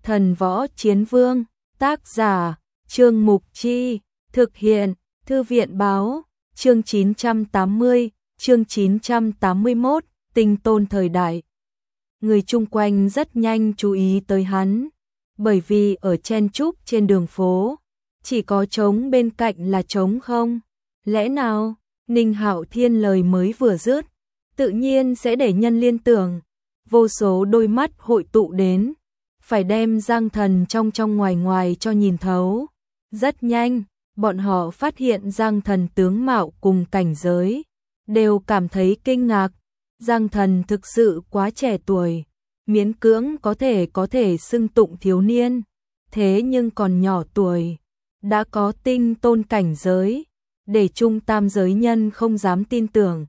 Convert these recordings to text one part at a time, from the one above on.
Thần Võ Chiến Vương, tác giả, Trương Mục Chi, thực hiện, Thư viện Báo, chương 980, chương 981, Tinh Tôn thời đại. Người chung quanh rất nhanh chú ý tới hắn, bởi vì ở chen chúc trên đường phố, chỉ có trống bên cạnh là trống không. Lẽ nào, Ninh Hạo Thiên lời mới vừa dứt, tự nhiên sẽ để nhân liên tưởng, vô số đôi mắt hội tụ đến, phải đem Giang Thần trong ngoài ngoài cho nhìn thấu. Rất nhanh, bọn họ phát hiện Giang Thần tướng mạo cùng cảnh giới, đều cảm thấy kinh ngạc. Giang Thần thực sự quá trẻ tuổi, miễn cưỡng có thể xưng tụng thiếu niên, thế nhưng còn nhỏ tuổi, đã có tinh tôn cảnh giới, để trung tam giới nhân không dám tin tưởng.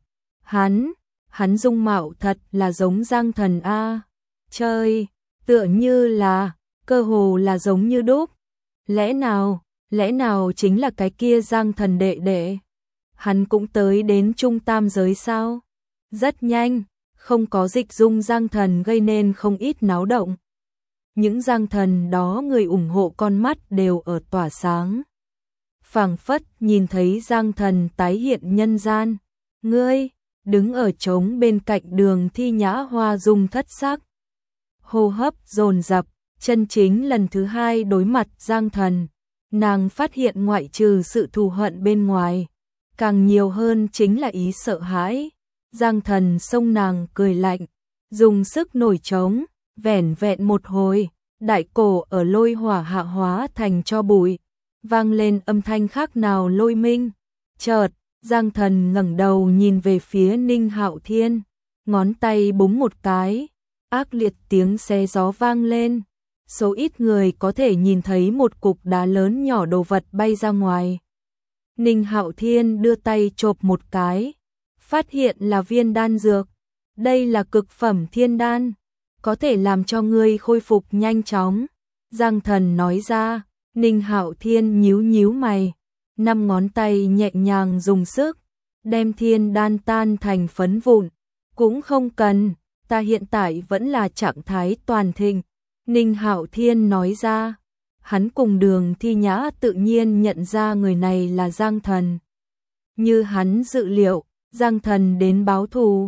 Hắn dung mạo thật là giống Giang Thần a. Chơi, tựa như là, cơ hồ là giống như đúc. Lẽ nào chính là cái kia Giang Thần đệ đệ? Hắn cũng tới đến trung tam giới sao? Rất nhanh, không có dịch dung Giang Thần gây nên không ít náo động. Những Giang Thần đó người ủng hộ con mắt đều ở tỏa sáng. Phảng phất nhìn thấy Giang Thần tái hiện nhân gian. Ngươi, đứng ở trống bên cạnh Đường Thi Nhã hoa dung thất sắc. Hô hấp dồn dập, chân chính lần thứ hai đối mặt Giang Thần. Nàng phát hiện ngoại trừ sự thù hận bên ngoài, càng nhiều hơn chính là ý sợ hãi. Giang Thần xông nàng cười lạnh, dùng sức nổi trống, vẻn vẹn một hồi, đại cổ ở lôi hỏa hạ hóa thành cho bụi, vang lên âm thanh khác nào lôi minh. Chợt, Giang Thần ngẩng đầu nhìn về phía Ninh Hạo Thiên, ngón tay búng một cái, ác liệt tiếng xé gió vang lên. Số ít người có thể nhìn thấy một cục đá lớn nhỏ đồ vật bay ra ngoài. Ninh Hạo Thiên đưa tay chộp một cái, phát hiện là viên đan dược. Đây là cực phẩm thiên đan, có thể làm cho ngươi khôi phục nhanh chóng. Giang Thần nói ra. Ninh Hạo Thiên nhíu mày, 5 ngón tay nhẹ nhàng dùng sức, đem thiên đan tan thành phấn vụn. Cũng không cần, ta hiện tại vẫn là trạng thái toàn thịnh. Ninh Hạo Thiên nói ra. Hắn cùng Đường Thi Nhã tự nhiên nhận ra người này là Giang Thần. Như hắn dự liệu, Giang Thần đến báo thù.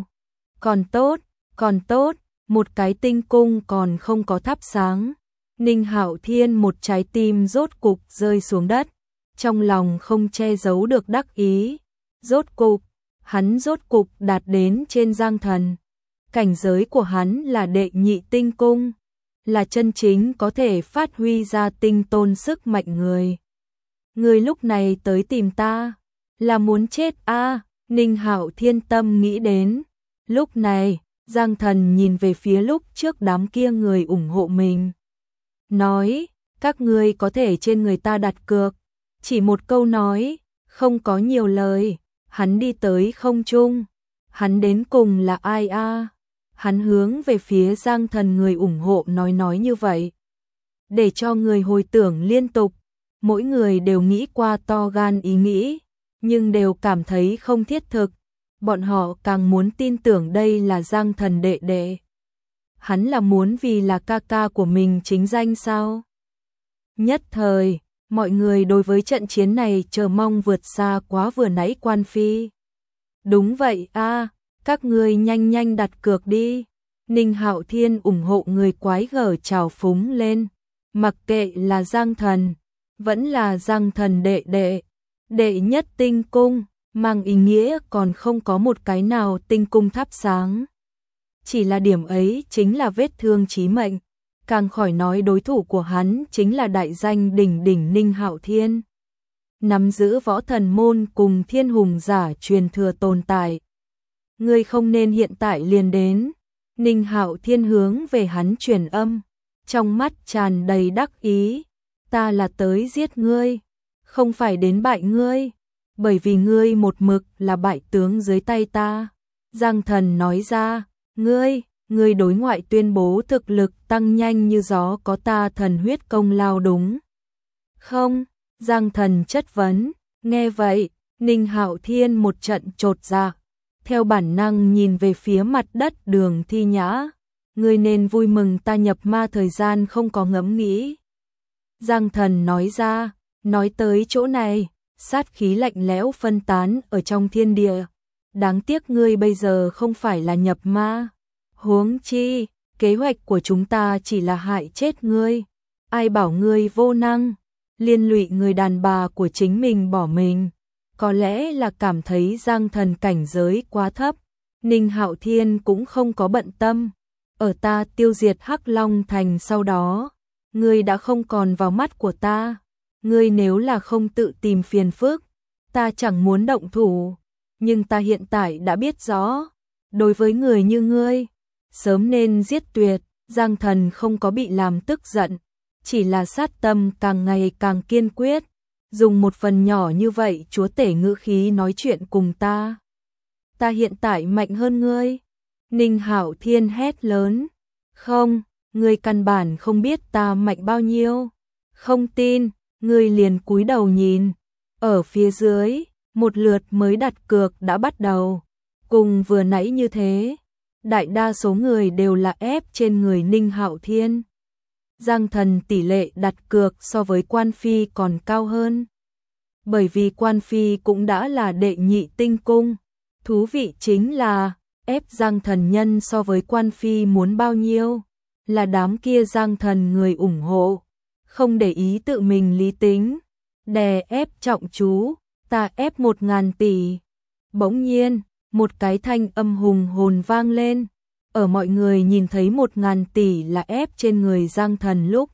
Còn tốt, một cái tinh cung còn không có thắp sáng. Ninh Hạo Thiên một trái tim rốt cục rơi xuống đất, trong lòng không che giấu được đắc ý. Hắn rốt cục đạt đến trên Giang Thần. Cảnh giới của hắn là đệ nhị tinh cung, là chân chính có thể phát huy ra tinh tôn sức mạnh người. Người lúc này tới tìm ta, là muốn chết a? Ninh Hạo Thiên tâm nghĩ đến. Lúc này, Giang Thần nhìn về phía lúc trước đám kia người ủng hộ mình. Nói, các ngươi có thể trên người ta đặt cược. Chỉ một câu nói, không có nhiều lời, hắn đi tới không trung. Hắn đến cùng là ai a? Hắn hướng về phía Giang Thần người ủng hộ nói như vậy. Để cho người hồi tưởng liên tục, mỗi người đều nghĩ qua to gan ý nghĩ, nhưng đều cảm thấy không thiết thực. Bọn họ càng muốn tin tưởng đây là Giang Thần đệ đệ. Hắn là muốn vì là ca ca của mình chính danh sao? Nhất thời, mọi người đối với trận chiến này chờ mong vượt xa quá vừa nãy quan phi. Đúng vậy a, các ngươi nhanh đặt cược đi. Ninh Hạo Thiên ủng hộ người quái gở trào phúng lên. Mặc kệ là Giang Thần, vẫn là Giang Thần đệ đệ. Đệ nhất tinh cung, mang ý nghĩa còn không có một cái nào tinh cung thắp sáng. Chỉ là điểm ấy chính là vết thương chí mệnh, càng khỏi nói đối thủ của hắn chính là đại danh đỉnh Ninh Hạo Thiên. Nắm giữ võ thần môn cùng thiên hùng giả truyền thừa tồn tại. Ngươi không nên hiện tại liền đến. Ninh Hạo Thiên hướng về hắn truyền âm, trong mắt tràn đầy đắc ý. Ta là tới giết ngươi, không phải đến bại ngươi, bởi vì ngươi một mực là bại tướng dưới tay ta. Giang Thần nói ra. Ngươi đối ngoại tuyên bố thực lực tăng nhanh như gió có ta thần huyết công lao đúng không? Giang Thần chất vấn. Nghe vậy, Ninh Hạo Thiên một trận chột dạ, theo bản năng nhìn về phía mặt đất Đường Thi Nhã. ngươi nên vui mừng ta nhập ma thời gian không có ngẫm nghĩ. Giang Thần nói ra, nói tới chỗ này, sát khí lạnh lẽo phân tán ở trong thiên địa. Đáng tiếc ngươi bây giờ không phải là nhập ma. Huống chi, kế hoạch của chúng ta chỉ là hại chết ngươi. Ai bảo ngươi vô năng, liên lụy người đàn bà của chính mình bỏ mình. Có lẽ là cảm thấy Giang Thần cảnh giới quá thấp, Ninh Hạo Thiên cũng không có bận tâm. Ở ta tiêu diệt Hắc Long Thành sau đó, ngươi đã không còn vào mắt của ta. Ngươi nếu là không tự tìm phiền phức, ta chẳng muốn động thủ. Nhưng ta hiện tại đã biết rõ, đối với người như ngươi, sớm nên giết tuyệt. Giang Thần không có bị làm tức giận, chỉ là sát tâm càng ngày càng kiên quyết. Dùng một phần nhỏ như vậy chúa tể ngữ khí nói chuyện cùng ta. Ta hiện tại mạnh hơn ngươi. Ninh Hạo Thiên hét lớn. Không, ngươi căn bản không biết ta mạnh bao nhiêu. Không tin, ngươi liền cúi đầu nhìn. Ở phía dưới, một lượt mới đặt cược đã bắt đầu. Cùng vừa nãy như thế, đại đa số người đều là ép trên người Ninh Hạo Thiên. Giang Thần tỷ lệ đặt cược so với Quan Phi còn cao hơn. Bởi vì Quan Phi cũng đã là đệ nhị tinh cung. Thú vị chính là, ép Giang Thần nhân so với Quan Phi muốn bao nhiêu. Là đám kia Giang Thần người ủng hộ. Không để ý tự mình lý tính. Đè ép trọng chú, ta ép 1000 tỷ. Bỗng nhiên, một cái thanh âm hùng hồn vang lên. Ở mọi người nhìn thấy 1000 tỷ là ép trên người Giang Thần lúc.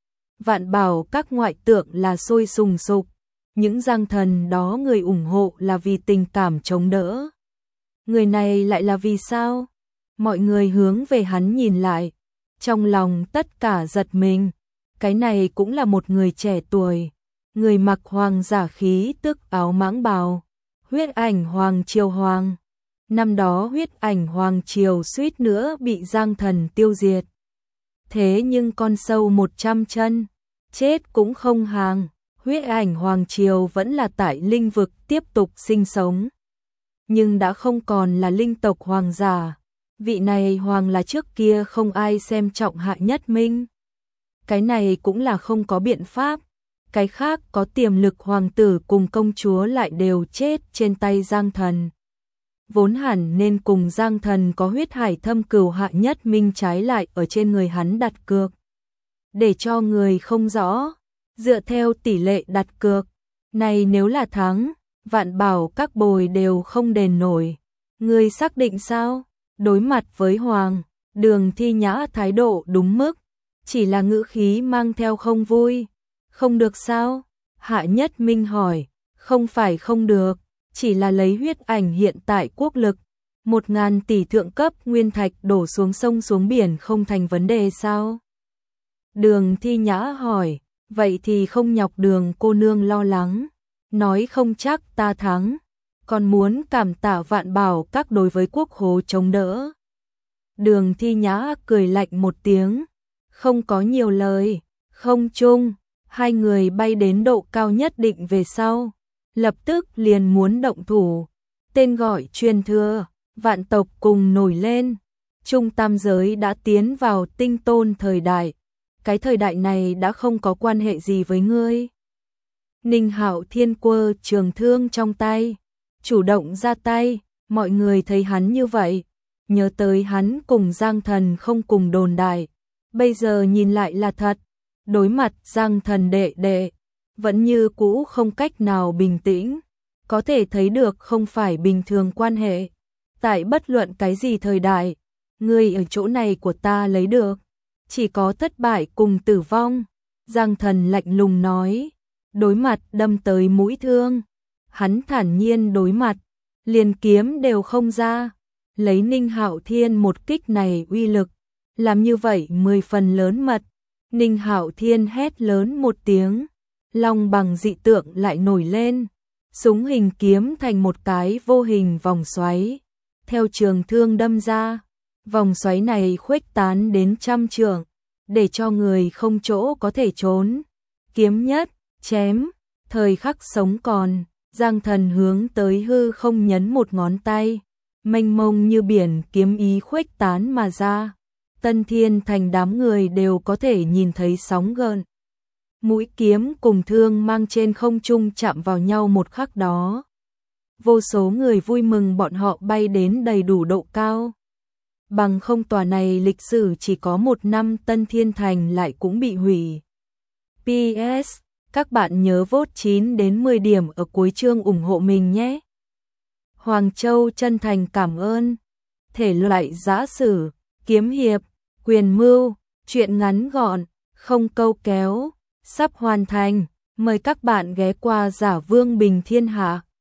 Vạn bảo các ngoại tượng là sôi sùng sục. Những Giang Thần đó người ủng hộ là vì tình cảm chống đỡ. Người này lại là vì sao? Mọi người hướng về hắn nhìn lại. Trong lòng tất cả giật mình. Cái này cũng là một người trẻ tuổi. Người mặc hoàng giả khí tức áo mãng bào. Huyết ảnh hoàng triều hoàng. Năm đó huyết ảnh hoàng triều suýt nữa bị Giang Thần tiêu diệt. Thế nhưng con sâu 100 chân, chết cũng không hàng. Huyết ảnh hoàng triều vẫn là tại linh vực tiếp tục sinh sống. Nhưng đã không còn là linh tộc hoàng giả. Vị này hoàng là trước kia không ai xem trọng Hạ Nhất Minh. Cái này cũng là không có biện pháp. Cái khác có tiềm lực hoàng tử cùng công chúa lại đều chết trên tay Giang Thần. Vốn hẳn nên cùng Giang Thần có huyết hải thâm cừu, Hạ Nhất Minh trái lại ở trên người hắn đặt cược. Để cho người không rõ, dựa theo tỷ lệ đặt cược, này nếu là thắng, vạn bảo các bồi đều không đền nổi. Ngươi xác định sao? Đối mặt với Hoàng, Đường Thi Nhã thái độ đúng mức, chỉ là ngữ khí mang theo không vui. Không được sao? Hạ Nhất Minh hỏi. Không phải không được, chỉ là lấy huyết ảnh hiện tại quốc lực. 1000 tỷ thượng cấp nguyên thạch đổ xuống sông xuống biển không thành vấn đề sao? Đường Thi Nhã hỏi. Vậy thì không nhọc Đường cô nương lo lắng. Nói không chắc ta thắng. Còn muốn cảm tạ vạn bảo các đối với quốc hố chống đỡ. Đường Thi Nhã cười lạnh một tiếng. Không có nhiều lời. Không chung. Hai người bay đến độ cao nhất định về sau. Lập tức liền muốn động thủ. Tên gọi truyền thừa, vạn tộc cùng nổi lên. Trung tam giới đã tiến vào tinh tôn thời đại. Cái thời đại này đã không có quan hệ gì với ngươi. Ninh Hạo Thiên quơ trường thương trong tay. Chủ động ra tay. Mọi người thấy hắn như vậy. Nhớ tới hắn cùng Giang Thần không cùng đồn đại. Bây giờ nhìn lại là thật. Đối mặt Giang Thần đệ đệ, vẫn như cũ không cách nào bình tĩnh, có thể thấy được không phải bình thường quan hệ. Tại bất luận cái gì thời đại, ngươi ở chỗ này của ta lấy được, chỉ có thất bại cùng tử vong. Giang Thần lạnh lùng nói, đối mặt đâm tới mũi thương, hắn thản nhiên đối mặt, liền kiếm đều không ra, lấy Ninh Hạo Thiên một kích này uy lực, làm như vậy 10 phần lớn mật. Ninh Hạo Thiên hét lớn một tiếng, long bằng dị tượng lại nổi lên, súng hình kiếm thành một cái vô hình vòng xoáy, theo trường thương đâm ra, vòng xoáy này khuếch tán đến 100 trượng, để cho người không chỗ có thể trốn. Kiếm nhất, chém, thời khắc sống còn, Giang Thần hướng tới hư không nhấn một ngón tay, mênh mông như biển kiếm ý khuếch tán mà ra. Tân Thiên Thành đám người đều có thể nhìn thấy sóng gợn. Mũi kiếm cùng thương mang trên không trung chạm vào nhau một khắc đó. Vô số người vui mừng bọn họ bay đến đầy đủ độ cao. Bằng không tòa này lịch sử chỉ có 1 năm Tân Thiên Thành lại cũng bị hủy. PS, các bạn nhớ vote 9 đến 10 điểm ở cuối chương ủng hộ mình nhé. Hoàng Châu chân thành cảm ơn. Thể loại giã sử, kiếm hiệp, quyền mưu, truyện ngắn gọn, không câu kéo, sắp hoàn thành. Mời các bạn ghé qua Giả Vương Bình Thiên Hạ.